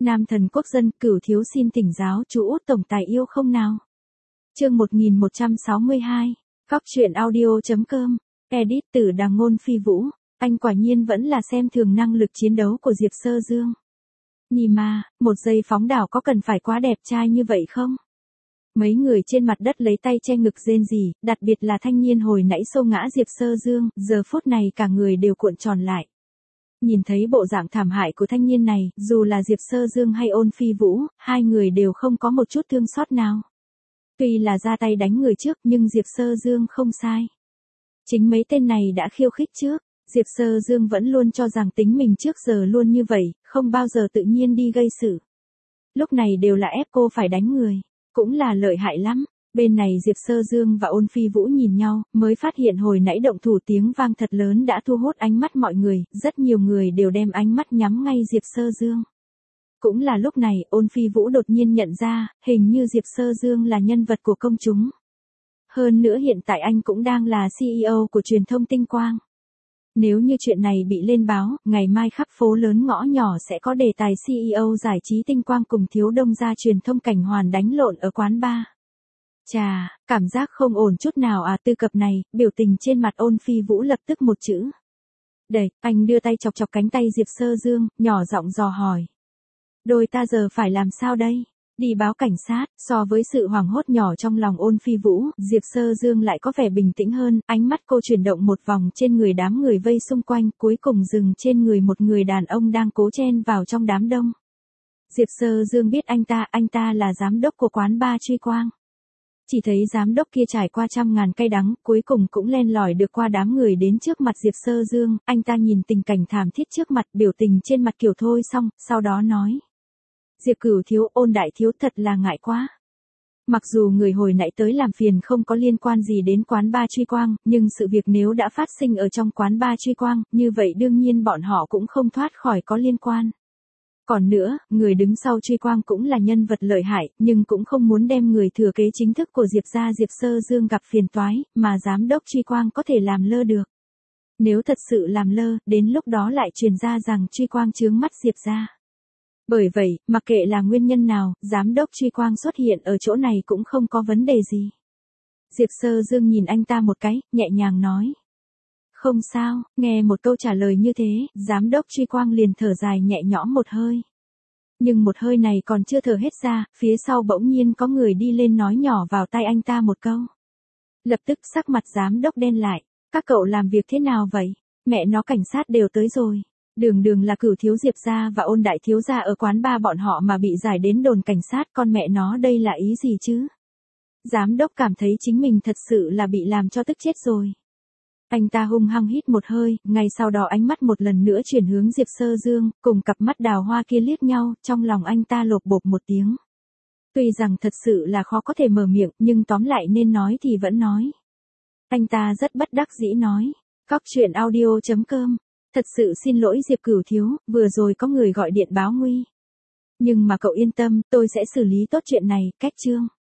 Nam thần quốc dân, Cửu thiếu xin thỉnh giáo chú Út tổng tài yêu không nào. Chương 1162. Góc truyện audio.com. Edit từ Đàng Ngôn Phi Vũ. Anh quả nhiên vẫn là xem thường năng lực chiến đấu của Diệp Sơ Dương. Nhì mà, một giây phóng đảo có cần phải quá đẹp trai như vậy không? Mấy người trên mặt đất lấy tay che ngực rên rỉ, đặc biệt là thanh niên hồi nãy xô ngã Diệp Sơ Dương, giờ phút này cả người đều cuộn tròn lại. Nhìn thấy bộ dạng thảm hại của thanh niên này, dù là Diệp Sơ Dương hay Ôn Phi Vũ, hai người đều không có một chút thương xót nào. Tuy là ra tay đánh người trước nhưng Diệp Sơ Dương không sai. Chính mấy tên này đã khiêu khích trước, Diệp Sơ Dương vẫn luôn cho rằng tính mình trước giờ luôn như vậy, không bao giờ tự nhiên đi gây sự. Lúc này đều là ép cô phải đánh người, cũng là lợi hại lắm. Bên này Diệp Sơ Dương và Ôn Phi Vũ nhìn nhau, mới phát hiện hồi nãy động thủ tiếng vang thật lớn đã thu hút ánh mắt mọi người, rất nhiều người đều đem ánh mắt nhắm ngay Diệp Sơ Dương. Cũng là lúc này, Ôn Phi Vũ đột nhiên nhận ra, hình như Diệp Sơ Dương là nhân vật của công chúng. Hơn nữa hiện tại anh cũng đang là CEO của truyền thông Tinh Quang. Nếu như chuyện này bị lên báo, ngày mai khắp phố lớn ngõ nhỏ sẽ có đề tài CEO giải trí Tinh Quang cùng Thiếu Đông gia truyền thông Cảnh Hoàn đánh lộn ở quán bar. Chà, cảm giác không ổn chút nào à. Tư cập này, biểu tình trên mặt Ôn Phi Vũ lập tức một chữ. Đẩy, anh đưa tay chọc chọc cánh tay Diệp Sơ Dương, nhỏ giọng dò hỏi. Đôi ta giờ phải làm sao đây? Đi báo cảnh sát. So với sự hoảng hốt nhỏ trong lòng Ôn Phi Vũ, Diệp Sơ Dương lại có vẻ bình tĩnh hơn, ánh mắt cô chuyển động một vòng trên người đám người vây xung quanh, cuối cùng dừng trên người một người đàn ông đang cố chen vào trong đám đông. Diệp Sơ Dương biết anh ta là giám đốc của quán bar Truy Quang. Chỉ thấy giám đốc kia trải qua trăm ngàn cay đắng, cuối cùng cũng len lỏi được qua đám người đến trước mặt Diệp Sơ Dương, anh ta nhìn tình cảnh thảm thiết trước mặt, biểu tình trên mặt kiểu thôi xong, sau đó nói. Diệp Cửu thiếu, Ôn đại thiếu thật là ngại quá. Mặc dù người hồi nãy tới làm phiền không có liên quan gì đến quán bar Truy Quang, nhưng sự việc nếu đã phát sinh ở trong quán bar Truy Quang, như vậy đương nhiên bọn họ cũng không thoát khỏi có liên quan. Còn nữa, người đứng sau Truy Quang cũng là nhân vật lợi hại, nhưng cũng không muốn đem người thừa kế chính thức của Diệp gia Diệp Sơ Dương gặp phiền toái, mà giám đốc Truy Quang có thể làm lơ được. Nếu thật sự làm lơ, đến lúc đó lại truyền ra rằng Truy Quang chướng mắt Diệp gia. Bởi vậy, mặc kệ là nguyên nhân nào, giám đốc Truy Quang xuất hiện ở chỗ này cũng không có vấn đề gì. Diệp Sơ Dương nhìn anh ta một cái, nhẹ nhàng nói. Không sao, nghe một câu trả lời như thế, giám đốc Truy Quang liền thở dài nhẹ nhõm một hơi. Nhưng một hơi này còn chưa thở hết ra, phía sau bỗng nhiên có người đi lên nói nhỏ vào tai anh ta một câu. Lập tức sắc mặt giám đốc đen lại, các cậu làm việc thế nào vậy? Mẹ nó cảnh sát đều tới rồi. Đường là Cửu thiếu Diệp gia và Ôn đại thiếu gia ở quán bar bọn họ mà bị giải đến đồn cảnh sát, con mẹ nó đây là ý gì chứ? Giám đốc cảm thấy chính mình thật sự là bị làm cho tức chết rồi. Anh ta hung hăng hít một hơi, ngay sau đó ánh mắt một lần nữa chuyển hướng Diệp Sơ Dương, cùng cặp mắt đào hoa kia liếc nhau, trong lòng anh ta lột bột một tiếng. Tuy rằng thật sự là khó có thể mở miệng, nhưng tóm lại nên nói thì vẫn nói. Anh ta rất bất đắc dĩ nói. Góc truyện audio.com. Thật sự xin lỗi Diệp Cửu thiếu, vừa rồi có người gọi điện báo nguy. Nhưng mà cậu yên tâm, tôi sẽ xử lý tốt chuyện này, cách chương.